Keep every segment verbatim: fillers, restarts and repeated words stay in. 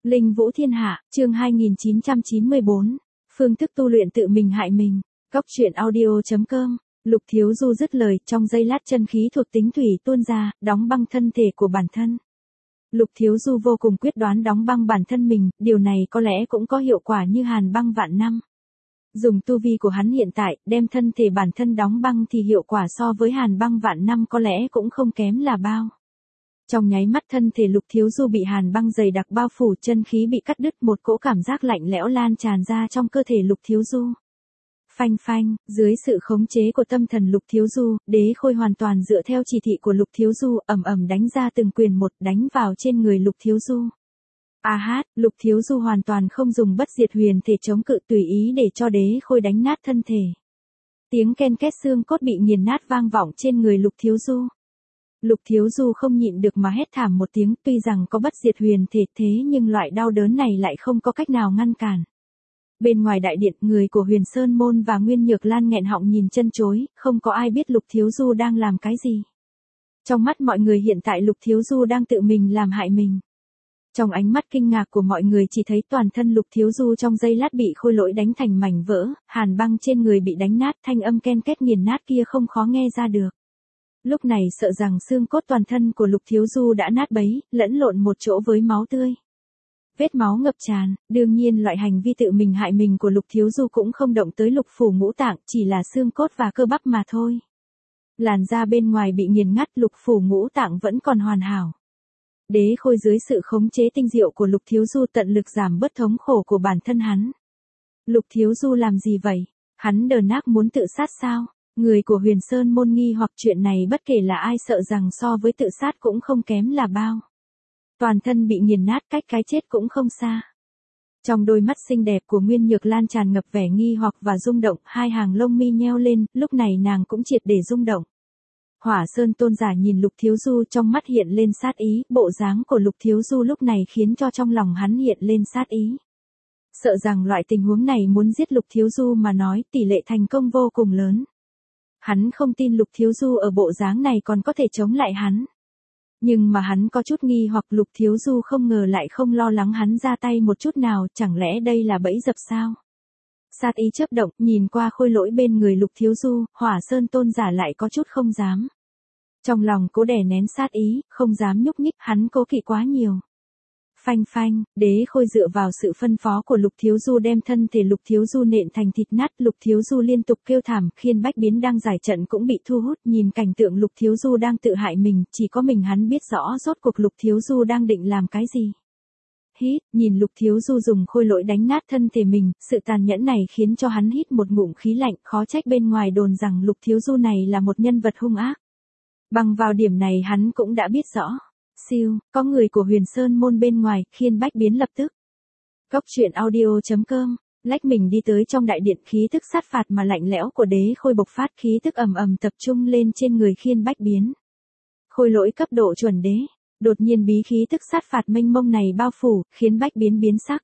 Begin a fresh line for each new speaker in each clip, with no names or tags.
Linh Vũ Thiên Hạ, chương hai nghìn chín trăm chín mươi bốn. Phương thức tu luyện tự mình hại mình. Cóc truyện audio chấm com. Lục Thiếu Du dứt lời, trong giây lát chân khí thuộc tính thủy tuôn ra, đóng băng thân thể của bản thân. Lục Thiếu Du vô cùng quyết đoán đóng băng bản thân mình, điều này có lẽ cũng có hiệu quả như hàn băng vạn năm. Dùng tu vi của hắn hiện tại, đem thân thể bản thân đóng băng thì hiệu quả so với hàn băng vạn năm có lẽ cũng không kém là bao. Trong nháy mắt thân thể Lục Thiếu Du bị hàn băng dày đặc bao phủ, chân khí bị cắt đứt, một cỗ cảm giác lạnh lẽo lan tràn ra trong cơ thể Lục Thiếu Du. Phanh phanh, dưới sự khống chế của tâm thần Lục Thiếu Du, đế khôi hoàn toàn dựa theo chỉ thị của Lục Thiếu Du, ầm ầm đánh ra từng quyền một, đánh vào trên người Lục Thiếu Du. A hát, Lục Thiếu Du hoàn toàn không dùng bất diệt huyền thể chống cự, tùy ý để cho đế khôi đánh nát thân thể. Tiếng ken két xương cốt bị nghiền nát vang vọng trên người Lục Thiếu Du. Lục Thiếu Du không nhịn được mà hét thảm một tiếng, tuy rằng có bất diệt huyền thể thế nhưng loại đau đớn này lại không có cách nào ngăn cản. Bên ngoài đại điện, người của Huyền Sơn Môn và Nguyên Nhược Lan nghẹn họng nhìn chân chối, không có ai biết Lục Thiếu Du đang làm cái gì. Trong mắt mọi người hiện tại Lục Thiếu Du đang tự mình làm hại mình. Trong ánh mắt kinh ngạc của mọi người chỉ thấy toàn thân Lục Thiếu Du trong giây lát bị khôi lỗi đánh thành mảnh vỡ, hàn băng trên người bị đánh nát, thanh âm ken két nghiền nát kia không khó nghe ra được. Lúc này sợ rằng xương cốt toàn thân của Lục Thiếu Du đã nát bấy, lẫn lộn một chỗ với máu tươi. Vết máu ngập tràn, đương nhiên loại hành vi tự mình hại mình của Lục Thiếu Du cũng không động tới lục phủ ngũ tạng, chỉ là xương cốt và cơ bắp mà thôi. Làn da bên ngoài bị nghiền ngắt, lục phủ ngũ tạng vẫn còn hoàn hảo. Đế khôi dưới sự khống chế tinh diệu của Lục Thiếu Du tận lực giảm bớt thống khổ của bản thân hắn. Lục Thiếu Du làm gì vậy? Hắn đờ nác muốn tự sát sao? Người của Huyền Sơn Môn nghi hoặc chuyện này, bất kể là ai sợ rằng so với tự sát cũng không kém là bao. Toàn thân bị nghiền nát, cách cái chết cũng không xa. Trong đôi mắt xinh đẹp của Nguyên Nhược Lan tràn ngập vẻ nghi hoặc và rung động, hai hàng lông mi nheo lên, lúc này nàng cũng triệt để rung động. Hỏa Sơn Tôn giả nhìn Lục Thiếu Du, trong mắt hiện lên sát ý, bộ dáng của Lục Thiếu Du lúc này khiến cho trong lòng hắn hiện lên sát ý. Sợ rằng loại tình huống này muốn giết Lục Thiếu Du mà nói, tỷ lệ thành công vô cùng lớn. Hắn không tin Lục Thiếu Du ở bộ dáng này còn có thể chống lại hắn. Nhưng mà hắn có chút nghi hoặc Lục Thiếu Du không ngờ lại không lo lắng hắn ra tay một chút nào, chẳng lẽ đây là bẫy dập sao? Sát ý chớp động, nhìn qua khôi lỗi bên người Lục Thiếu Du, Hỏa Sơn Tôn giả lại có chút không dám. Trong lòng cố đè nén sát ý, không dám nhúc nhích, hắn cố kỵ quá nhiều. Phanh phanh, đế khôi dựa vào sự phân phó của Lục Thiếu Du đem thân thể Lục Thiếu Du nện thành thịt nát, Lục Thiếu Du liên tục kêu thảm, Khiên Bách Biến đang giải trận cũng bị thu hút, nhìn cảnh tượng Lục Thiếu Du đang tự hại mình, chỉ có mình hắn biết rõ rốt cuộc Lục Thiếu Du đang định làm cái gì. Hít, nhìn Lục Thiếu Du dùng khôi lỗi đánh nát thân thể mình, sự tàn nhẫn này khiến cho hắn hít một ngụm khí lạnh, khó trách bên ngoài đồn rằng Lục Thiếu Du này là một nhân vật hung ác. Bằng vào điểm này hắn cũng đã biết rõ. Siêu, có người của Huyền Sơn Môn bên ngoài, Khiên Bách Biến lập tức. Cóc truyện audio chấm com, lách mình đi tới trong đại điện, khí tức sát phạt mà lạnh lẽo của đế khôi bộc phát, khí tức ầm ầm tập trung lên trên người Khiên Bách Biến. Khôi lỗi cấp độ chuẩn đế, đột nhiên bí khí tức sát phạt mênh mông này bao phủ, khiến Bách Biến biến sắc.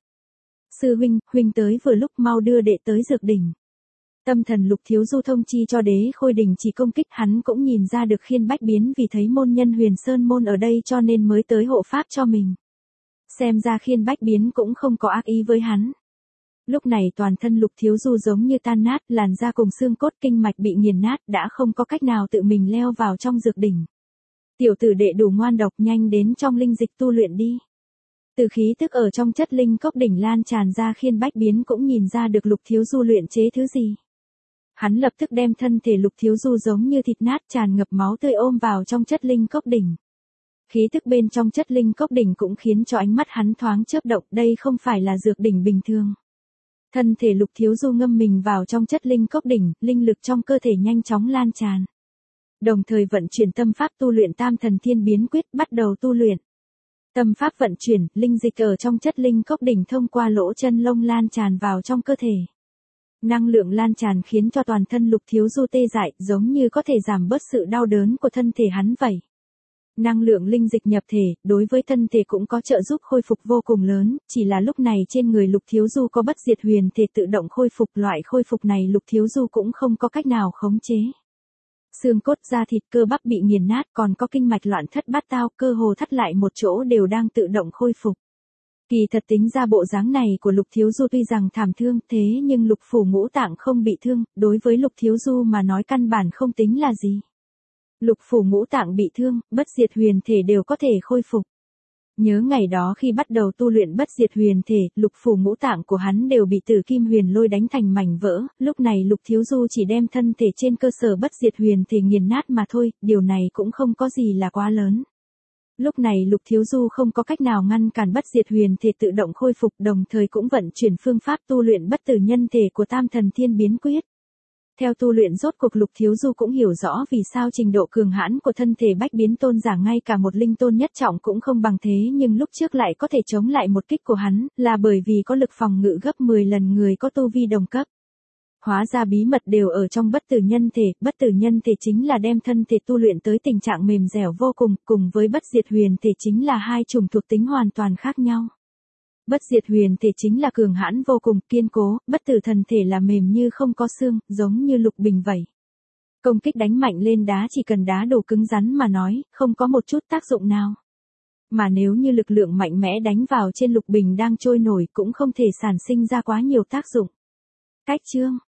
Sư huynh, huynh tới vừa lúc, mau đưa đệ tới dược đỉnh. Tâm thần Lục Thiếu Du thông chi cho đế khôi đình chỉ công kích, hắn cũng nhìn ra được Khiên Bách Biến vì thấy môn nhân Huyền Sơn Môn ở đây cho nên mới tới hộ pháp cho mình. Xem ra Khiên Bách Biến cũng không có ác ý với hắn. Lúc này toàn thân Lục Thiếu Du giống như tan nát, làn da cùng xương cốt kinh mạch bị nghiền nát, đã không có cách nào tự mình leo vào trong dược đỉnh. Tiểu tử đệ đủ ngoan độc, nhanh đến trong linh dịch tu luyện đi. Từ khí tức ở trong chất linh cốc đỉnh lan tràn ra, Khiên Bách Biến cũng nhìn ra được Lục Thiếu Du luyện chế thứ gì. Hắn lập tức đem thân thể Lục Thiếu Du giống như thịt nát tràn ngập máu tươi ôm vào trong chất linh cốc đỉnh. Khí tức bên trong chất linh cốc đỉnh cũng khiến cho ánh mắt hắn thoáng chớp động, đây không phải là dược đỉnh bình thường. Thân thể Lục Thiếu Du ngâm mình vào trong chất linh cốc đỉnh, linh lực trong cơ thể nhanh chóng lan tràn. Đồng thời vận chuyển tâm pháp tu luyện Tam Thần Thiên Biến Quyết, bắt đầu tu luyện. Tâm pháp vận chuyển, linh dịch ở trong chất linh cốc đỉnh thông qua lỗ chân lông lan tràn vào trong cơ thể. Năng lượng lan tràn khiến cho toàn thân Lục Thiếu Du tê dại, giống như có thể giảm bớt sự đau đớn của thân thể hắn vậy. Năng lượng linh dịch nhập thể, đối với thân thể cũng có trợ giúp khôi phục vô cùng lớn, chỉ là lúc này trên người Lục Thiếu Du có bất diệt huyền thể tự động khôi phục, loại khôi phục này Lục Thiếu Du cũng không có cách nào khống chế. Xương cốt, da thịt, cơ bắp bị nghiền nát, còn có kinh mạch loạn thất bát tao, cơ hồ thắt lại một chỗ đều đang tự động khôi phục. Kỳ thật tính ra bộ dáng này của Lục Thiếu Du tuy rằng thảm thương thế nhưng Lục Phủ Ngũ Tạng không bị thương, đối với Lục Thiếu Du mà nói căn bản không tính là gì. Lục Phủ Ngũ Tạng bị thương, bất diệt huyền thể đều có thể khôi phục. Nhớ ngày đó khi bắt đầu tu luyện bất diệt huyền thể, Lục Phủ Ngũ Tạng của hắn đều bị Tử Kim Huyền Lôi đánh thành mảnh vỡ, lúc này Lục Thiếu Du chỉ đem thân thể trên cơ sở bất diệt huyền thể nghiền nát mà thôi, điều này cũng không có gì là quá lớn. Lúc này Lục Thiếu Du không có cách nào ngăn cản bất diệt huyền thể tự động khôi phục, đồng thời cũng vận chuyển phương pháp tu luyện bất tử nhân thể của Tam Thần Thiên Biến Quyết. Theo tu luyện rốt cuộc Lục Thiếu Du cũng hiểu rõ vì sao trình độ cường hãn của thân thể bách biến tôn giả ngay cả một linh tôn nhất trọng cũng không bằng thế nhưng lúc trước lại có thể chống lại một kích của hắn, là bởi vì có lực phòng ngự gấp mười lần người có tu vi đồng cấp. Hóa ra bí mật đều ở trong bất tử nhân thể, bất tử nhân thể chính là đem thân thể tu luyện tới tình trạng mềm dẻo vô cùng, cùng với bất diệt huyền thể chính là hai chủng thuộc tính hoàn toàn khác nhau. Bất diệt huyền thể chính là cường hãn vô cùng, kiên cố, bất tử thần thể là mềm như không có xương, giống như lục bình vậy. Công kích đánh mạnh lên đá chỉ cần đá đủ cứng rắn mà nói, không có một chút tác dụng nào. Mà nếu như lực lượng mạnh mẽ đánh vào trên lục bình đang trôi nổi cũng không thể sản sinh ra quá nhiều tác dụng. Cách chương